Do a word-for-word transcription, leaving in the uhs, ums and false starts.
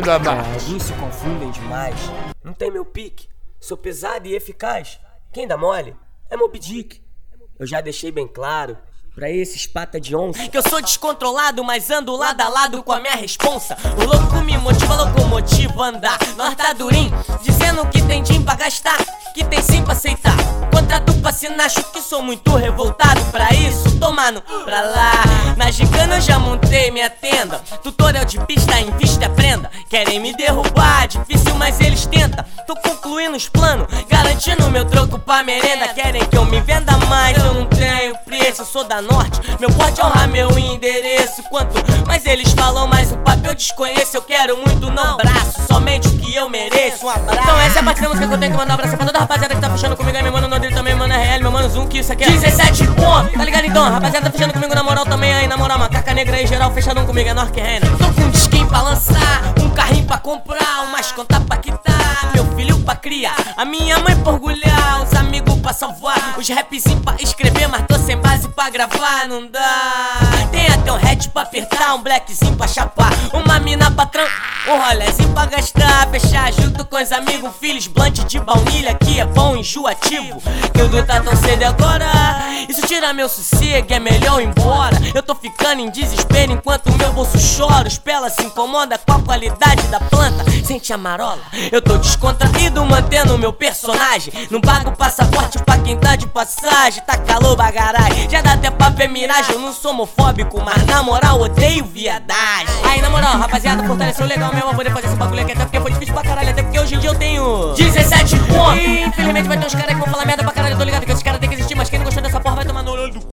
ainda mais. Alguns se confundem demais. Não tem meu pique. Sou pesado e eficaz. Quem dá mole é Moby Dick. Eu já deixei bem claro pra esses pata de onça que eu sou descontrolado, mas ando lado a lado com a minha responsa. O louco me motiva, locomotiva a andar no Artadurim, dizendo que tem din pra gastar, que tem sim pra aceitar. Contrato pra assinar, acho que sou muito revoltado pra isso, tomando pra lá. Na gigana eu já montei minha tenda, tutorial de pista, invista e aprenda. Querem me derrubar, difícil mas eles tentam. Tô concluindo os planos, garantindo meu troco pra merenda. Querem que eu me venda mais, eu não tenho preço, eu sou da norte, meu porte é honrar meu endereço. Quanto mais eles falam, mais o papel eu desconheço. Eu quero muito, não braço, somente o que eu mereço. Um abraço. Então essa é a parte da música que eu tenho que mandar um abraço pra toda a rapaziada que tá fechando comigo aí, meu mano Nodri também, mano R L, meu mano Zoom, que isso aqui é dezessete pontos, tá ligado então? Rapaziada tá fechando comigo na moral também aí, na moral, macaca negra aí, geral, fechadão comigo, é Norque Reina. Tô com um disquinho pra lançar, um carrinho pra comprar, umas contas pra quitar, meu filho pra criar, a minha mãe pra orgulhar, os amigos pra salvar, os rapzinhos pra escrever, mas tô sem base pra gravar, não dá. Tem até um hatch pra apertar, um blackzinho pra chapar, uma mina pra tram, um rolezinho pra gastar, fechar junto com os amigos, um Philips blunt de baunilha que é bom, enjoativo, que o do tá tão cedo agora. Isso tira meu sossego, é melhor ir embora. Eu tô ficando em desespero enquanto meu bolso chora. Os pela se incomoda com a qualidade da planta, sente a marola. Eu tô descontraído mantendo meu personagem, não pago passaporte pra quem tá de passagem. Tá calor bagaragem, já dá até pra ver miragem. Eu não sou homofóbico, mas na moral odeio viadagem. Aí na moral, rapaziada, fortaleceu legal mesmo a poder fazer esse bagulho aqui, até porque foi difícil pra caralho, até porque hoje em dia eu tenho dezessete pontos. E infelizmente vai ter uns caras que vão falar merda pra caralho, eu tô ligado que esses caras tem que existir, mas quem não gostou dessa porra vai tomar no olho do